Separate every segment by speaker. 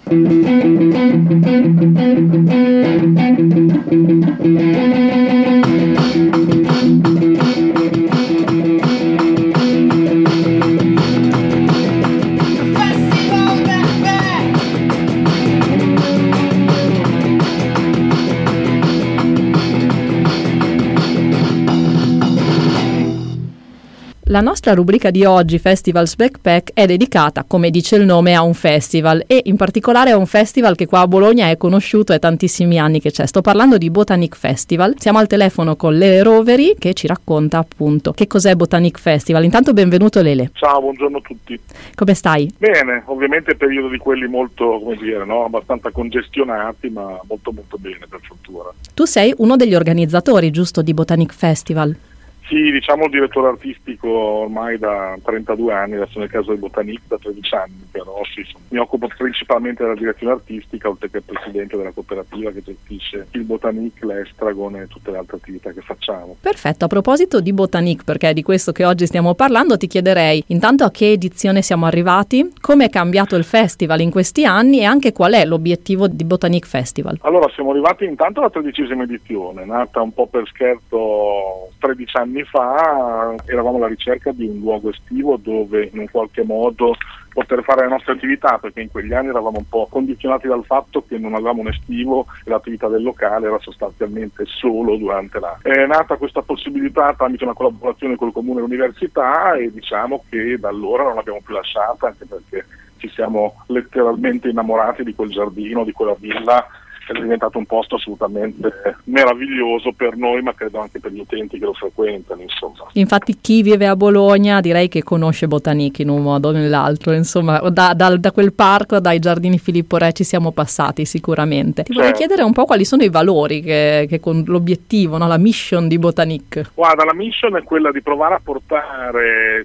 Speaker 1: La nostra rubrica di oggi, Festivals Backpack, è dedicata, come dice il nome, a un festival e in particolare a un festival che qua a Bologna è conosciuto, è tantissimi anni che c'è. Sto parlando di Botanic Festival. Siamo al telefono con Lele Roveri che ci racconta appunto che cos'è Botanic Festival. Intanto benvenuto Lele.
Speaker 2: Ciao, buongiorno a tutti.
Speaker 1: Come stai?
Speaker 2: Bene, ovviamente periodo di quelli molto, abbastanza congestionati, ma molto molto bene per fortuna.
Speaker 1: Tu sei uno degli organizzatori, giusto, di Botanic Festival?
Speaker 2: Sì, diciamo direttore artistico ormai da 32 anni, adesso nel caso del Botanic da 13 anni, però sì, mi occupo principalmente della direzione artistica, oltre che presidente della cooperativa che gestisce il Botanic, l'Estragon e tutte le altre attività che facciamo.
Speaker 1: Perfetto, a proposito di Botanic, perché è di questo che oggi stiamo parlando, ti chiederei intanto a che edizione siamo arrivati, come è cambiato il festival in questi anni e anche qual è l'obiettivo di Botanic Festival.
Speaker 2: Allora, siamo arrivati intanto alla 13ª edizione, nata un po' per scherzo 13 anni fa. Eravamo alla ricerca di un luogo estivo dove in un qualche modo poter fare le nostre attività, perché in quegli anni eravamo un po' condizionati dal fatto che non avevamo un estivo e l'attività del locale era sostanzialmente solo durante l'anno. È nata questa possibilità tramite una collaborazione col comune e l'università e diciamo che da allora non l'abbiamo più lasciata, anche perché ci siamo letteralmente innamorati di quel giardino, di quella villa. È diventato un posto assolutamente meraviglioso per noi, ma credo anche per gli utenti che lo frequentano, insomma.
Speaker 1: Infatti chi vive a Bologna direi che conosce Botanic in un modo o nell'altro, insomma, da quel parco, dai giardini Filippo Re ci siamo passati sicuramente. Ti vorrei chiedere un po' quali sono i valori che con l'obiettivo, no, la mission di Botanic.
Speaker 2: Guarda, la mission è quella di provare a portare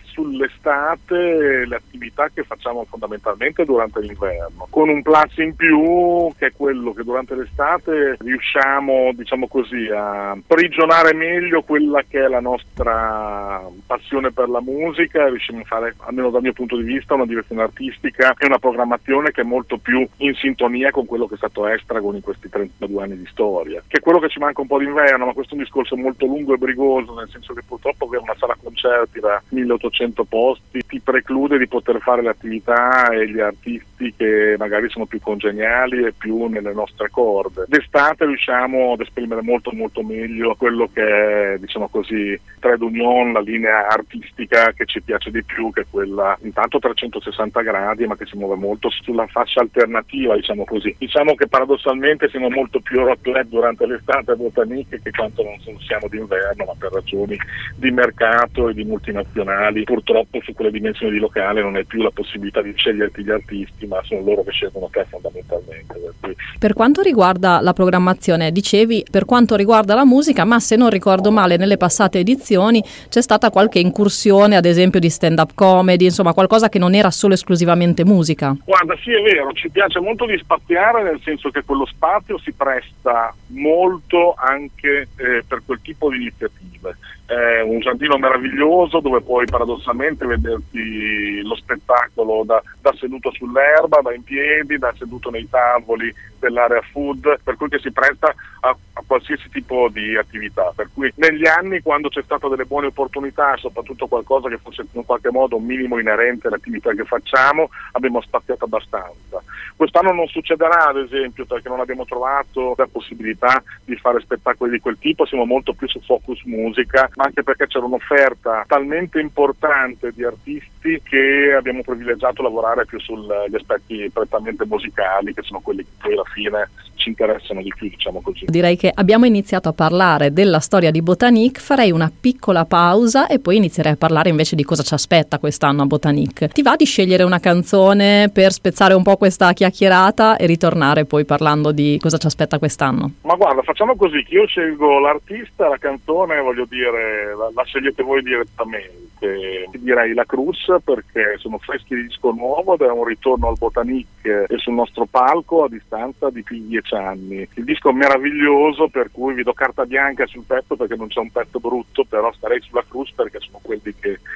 Speaker 2: sull'estate le attività che facciamo fondamentalmente durante l'inverno, con un plus in più che è quello che durante l'estate riusciamo, diciamo così, a prigionare meglio quella che è la nostra passione per la musica, riusciamo a fare, almeno dal mio punto di vista, una direzione artistica e una programmazione che è molto più in sintonia con quello che è stato Estragon in questi 32 anni di storia, che è quello che ci manca un po' d'inverno, ma questo è un discorso molto lungo e brigoso, nel senso che purtroppo avere una sala concerti da 1800 posti ti preclude di poter fare le attività e gli artisti che magari sono più congeniali e più nelle nostre corde. D'estate riusciamo ad esprimere molto molto meglio quello che è, diciamo così, trade union, la linea artistica che ci piace di più, che è quella intanto 360 gradi, ma che si muove molto sulla fascia alternativa, diciamo così. Diciamo che paradossalmente siamo molto più Euroclub durante l'estate a Botanic che quanto non siamo d'inverno, ma per ragioni di mercato e di multinazionali. Purtroppo su quelle dimensioni di locale non è più la possibilità di sceglierti gli artisti, ma sono loro che scelgono te fondamentalmente.
Speaker 1: Per quanto riguarda la programmazione, dicevi per quanto riguarda la musica, ma se non ricordo male nelle passate edizioni c'è stata qualche incursione, ad esempio di stand-up comedy, insomma qualcosa che non era solo esclusivamente musica.
Speaker 2: Guarda, sì, è vero, ci piace molto di spaziare, nel senso che quello spazio si presta molto anche per quel tipo di iniziative. È un giardino meraviglioso dove puoi paradossalmente vederti lo spettacolo da seduto sull'erba, da in piedi, da seduto nei tavoli dell'area food, per cui che si presta a qualsiasi tipo di attività. Per cui negli anni, quando c'è stata delle buone opportunità, soprattutto qualcosa che fosse in qualche modo un minimo inerente all'attività che facciamo, abbiamo spaziato abbastanza. Quest'anno non succederà, ad esempio, perché non abbiamo trovato la possibilità di fare spettacoli di quel tipo, siamo molto più su focus musica, ma anche perché c'era un'offerta talmente importante di artisti che abbiamo privilegiato lavorare più sugli aspetti prettamente musicali, che sono quelli che poi alla fine ci interessano di più, diciamo così.
Speaker 1: Direi che abbiamo iniziato a parlare della storia di Botanic, farei una piccola pausa e poi inizierei a parlare invece di cosa ci aspetta quest'anno a Botanic. Ti va di scegliere una canzone per spezzare un po' questa chiacchierata e ritornare poi parlando di cosa ci aspetta quest'anno?
Speaker 2: Ma guarda, facciamo così, che io scelgo l'artista, la canzone, voglio dire, la scegliete voi direttamente. Ti direi La Cruz, perché sono freschi di disco nuovo ed è un ritorno al Botanic e sul nostro palco a distanza di più di 10 anni. Il disco è meraviglioso, per cui vi do carta bianca sul petto perché non c'è un pezzo brutto, però starei sulla Cruz perché sono quelli che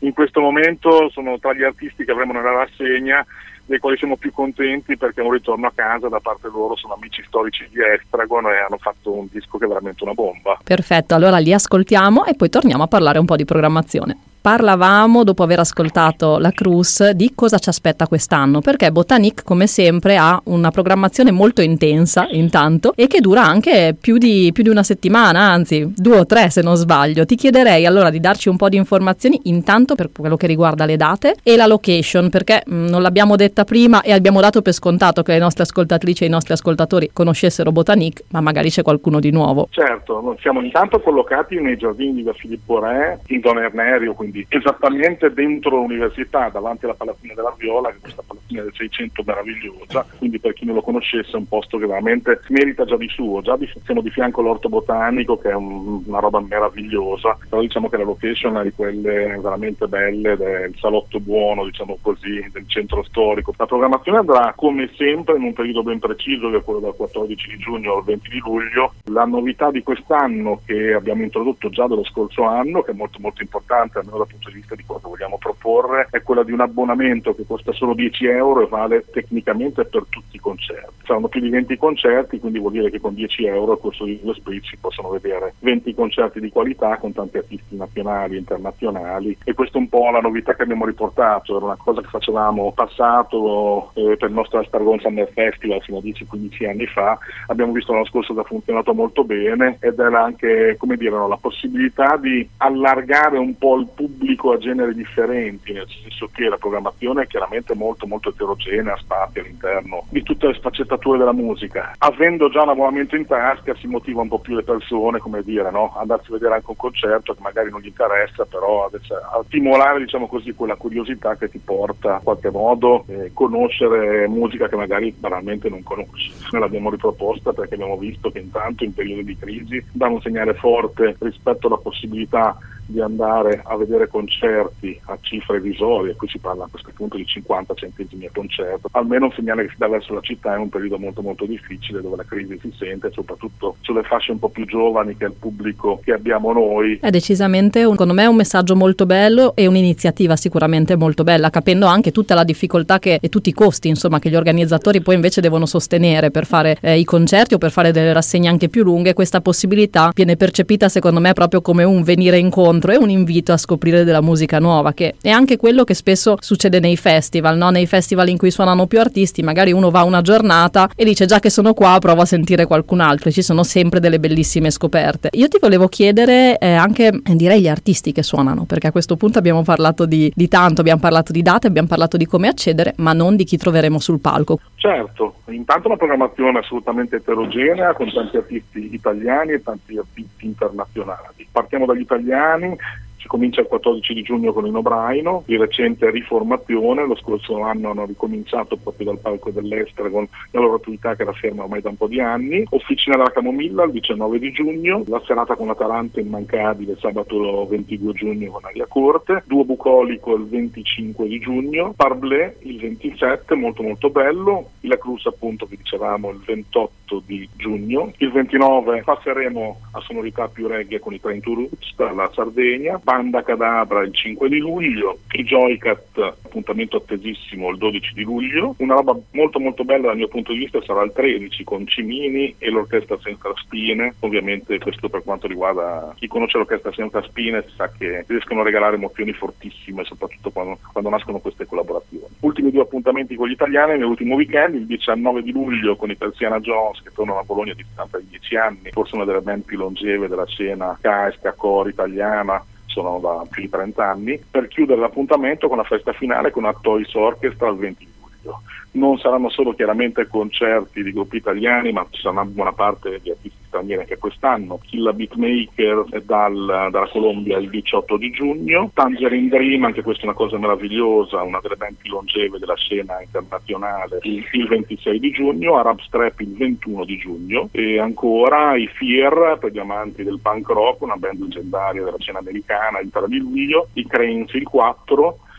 Speaker 2: in questo momento sono tra gli artisti che avremo nella rassegna, dei quali siamo più contenti perché è un ritorno a casa da parte loro, sono amici storici di Estragon e hanno fatto un disco che è veramente una bomba.
Speaker 1: Perfetto, allora li ascoltiamo e poi torniamo a parlare un po' di programmazione. Parlavamo, dopo aver ascoltato la Cruz, di cosa ci aspetta quest'anno, perché Botanique, come sempre, ha una programmazione molto intensa, intanto, e che dura anche più di una settimana, anzi 2 o 3 se non sbaglio. Ti chiederei allora di darci un po' di informazioni, intanto per quello che riguarda le date e la location, perché non l'abbiamo detta prima e abbiamo dato per scontato che le nostre ascoltatrici e i nostri ascoltatori conoscessero Botanique, ma magari c'è qualcuno di nuovo.
Speaker 2: Certo, siamo intanto collocati nei giardini di Via Filippo Re, in zona Ernerio, quindi esattamente dentro l'università, davanti alla Palazzina della Viola, che è questa palazzina del 600 meravigliosa, quindi per chi non lo conoscesse è un posto che veramente merita già di suo. Siamo di fianco all'Orto Botanico, che è una roba meravigliosa, però diciamo che la location è di quelle veramente belle, del salotto buono, diciamo così, del centro storico. La programmazione andrà come sempre in un periodo ben preciso, che è quello dal 14 di giugno al 20 di luglio. La novità di quest'anno, che abbiamo introdotto già dello scorso anno, che è molto molto importante almeno dal punto di vista di cosa vogliamo proporre, è quella di un abbonamento che costa solo 10 euro e vale tecnicamente per tutti i concerti. Saranno più di 20 concerti, quindi vuol dire che con 10 euro al corso di 2 split si possono vedere 20 concerti di qualità con tanti artisti nazionali e internazionali, e questa è un po' la novità che abbiamo riportato. Era una cosa che facevamo passato per il nostro Estragon Summer Festival fino a 10-15 anni fa. Abbiamo visto l'anno scorso che ha funzionato molto bene ed era anche, come dire, la possibilità di allargare un po' il pubblico a generi differenti, nel senso che la programmazione è chiaramente molto molto eterogenea, spazia all'interno di tutte le sfaccettature della musica. Avendo già un abbonamento in tasca si motiva un po' più le persone, come dire, no? Andarsi a vedere anche un concerto che magari non gli interessa, però a stimolare, diciamo così, quella curiosità che ti porta in qualche modo a conoscere musica che magari banalmente non conosci. Noi l'abbiamo riproposta perché abbiamo visto che intanto in periodi di crisi dà un segnale forte rispetto alla possibilità di andare a vedere concerti a cifre irrisorie, qui si parla a questo punto di 50 centesimi a concerto, almeno un segnale che si dà verso la città in un periodo molto molto difficile dove la crisi si sente, soprattutto sulle fasce un po' più giovani, che è il pubblico che abbiamo noi.
Speaker 1: È decisamente, secondo me, un messaggio molto bello e un'iniziativa sicuramente molto bella, capendo anche tutta la difficoltà e tutti i costi, insomma, che gli organizzatori poi invece devono sostenere per fare i concerti o per fare delle rassegne anche più lunghe. Questa possibilità viene percepita, secondo me, proprio come un venire incontro e un invito a scoprire della musica nuova, che è anche quello che spesso succede nei festival, no? Nei festival in cui suonano più artisti, magari uno va una giornata e dice già che sono qua provo a sentire qualcun altro, e ci sono sempre delle bellissime scoperte. Io ti volevo chiedere anche, direi, gli artisti che suonano, perché a questo punto abbiamo parlato di tanto, abbiamo parlato di date, abbiamo parlato di come accedere, ma non di chi troveremo sul palco.
Speaker 2: Certo, intanto una programmazione assolutamente eterogenea con tanti artisti italiani e tanti artisti internazionali. Partiamo dagli italiani. Si comincia il 14 di giugno con Nino Braino, di recente riformazione. Lo scorso anno hanno ricominciato proprio dal palco dell'Estragon la loro attività, che era ferma ormai da un po' di anni. Officina della Camomilla il 19 di giugno, la serata con Atalanta immancabile sabato 22 giugno con Aria Corte, Duo Bucolico il 25 di giugno, Parblé il 27, molto molto bello, La Cruz appunto che dicevamo il 28 di giugno, il 29 passeremo a sonorità più reggae con i Train to Roots dalla Sardegna, Banda Cadabra il 5 di luglio, i Joycat, appuntamento attesissimo, il 12 di luglio. Una roba molto molto bella dal mio punto di vista sarà il 13 con Cimini e l'Orchestra Senza Spine. Ovviamente questo per quanto riguarda chi conosce l'Orchestra Senza Spine sa che riescono a regalare emozioni fortissime, soprattutto quando nascono queste collaborazioni. Ultimi 2 appuntamenti con gli italiani nell'ultimo weekend, il 19 di luglio con i Persiana Jones che tornano a Bologna a distanza di 10 anni, forse una delle band più longeve della scena ska core italiana, sono da più di 30 anni, per chiudere l'appuntamento con la festa finale con la Toys Orchestra il 20 luglio. Non saranno solo chiaramente concerti di gruppi italiani, ma ci sarà una buona parte di artisti stranieri anche quest'anno. Killa Beatmaker dalla Colombia il 18 di giugno, Tangerine Dream, anche questa è una cosa meravigliosa, una delle band più longeve della scena internazionale, il 26 di giugno, Arab Strap il 21 di giugno, e ancora i Fear per gli amanti del punk rock, una band leggendaria della scena americana, il 3 di luglio, i Cranes il 4,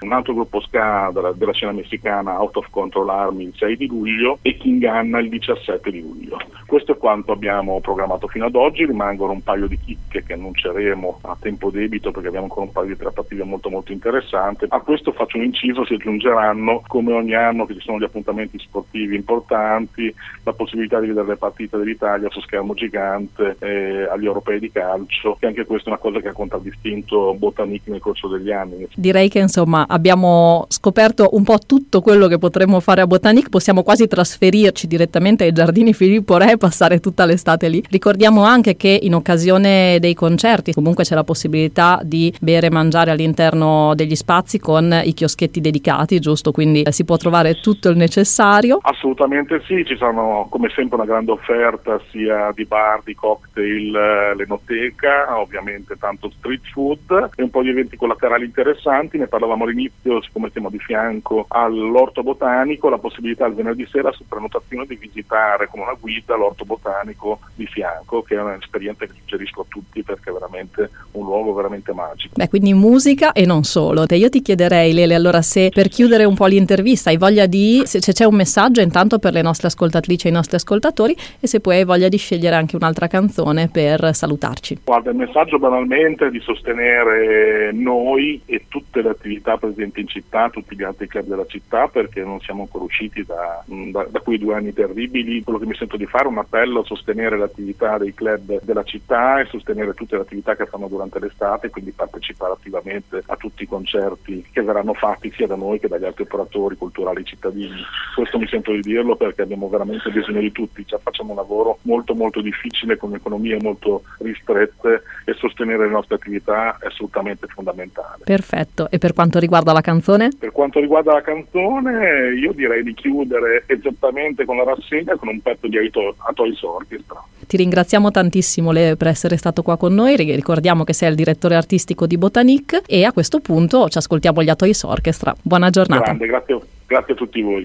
Speaker 2: un altro gruppo ska della scena messicana, Out of Control Army, il 6 di luglio e King Anna il 17 di luglio. Questo è quanto abbiamo programmato fino ad oggi, rimangono un paio di chicche che annunceremo a tempo debito perché abbiamo ancora un paio di trattative molto molto interessanti. A questo faccio un inciso, si aggiungeranno come ogni anno che ci sono gli appuntamenti sportivi importanti, la possibilità di vedere le partite dell'Italia su schermo gigante agli europei di calcio, che anche questa è una cosa che ha contraddistinto Botanique nel corso degli anni.
Speaker 1: Direi che insomma abbiamo scoperto un po' tutto quello che potremmo fare a Botanique, possiamo quasi trasferirci direttamente ai giardini Filippo Re e passare tutta l'estate lì. Ricordiamo anche che in occasione dei concerti comunque c'è la possibilità di bere e mangiare all'interno degli spazi con i chioschetti dedicati, giusto? Quindi si può trovare tutto il necessario.
Speaker 2: Assolutamente sì, ci sono come sempre una grande offerta sia di bar, di cocktail, l'enoteca, ovviamente tanto street food e un po' di eventi collaterali interessanti. Ne parlavamo all'inizio, siccome siamo di fianco all'orto botanico, la possibilità il venerdì sera su prenotazione di visitare con una guida l'orto botanico di fianco, che è un'esperienza che suggerisco a tutti perché è veramente un luogo veramente magico.
Speaker 1: Beh, quindi musica e non solo. Io ti chiederei, Lele, allora se per chiudere un po' l'intervista hai voglia se c'è un messaggio intanto per le nostre ascoltatrici e i nostri ascoltatori e se poi hai voglia di scegliere anche un'altra canzone per salutarci.
Speaker 2: Guarda, il messaggio banalmente è di sostenere noi e tutte le attività presenti in città, tutti gli altri club della città, perché non siamo ancora usciti da quei 2 anni terribili. Quello che mi sento di fare è un appello a sostenere l'attività dei club della città e sostenere tutte le attività che fanno durante l'estate, quindi partecipare attivamente a tutti i concerti che verranno fatti sia da noi che dagli altri operatori culturali cittadini. Questo mi sento di dirlo perché abbiamo veramente bisogno di tutti, facciamo un lavoro molto molto difficile con economie molto ristrette e sostenere le nostre attività è assolutamente fondamentale.
Speaker 1: Perfetto, e per quanto riguarda la canzone?
Speaker 2: Per quanto riguarda la canzone io direi di chiudere esattamente con la rassegna con un pezzo di Atoys Orchestra.
Speaker 1: Ti ringraziamo tantissimo Lele per essere stato qua con noi, ricordiamo che sei il direttore artistico di Botanique e a questo punto ci ascoltiamo gli Atoys Orchestra. Buona giornata.
Speaker 2: Grande, grazie a tutti voi.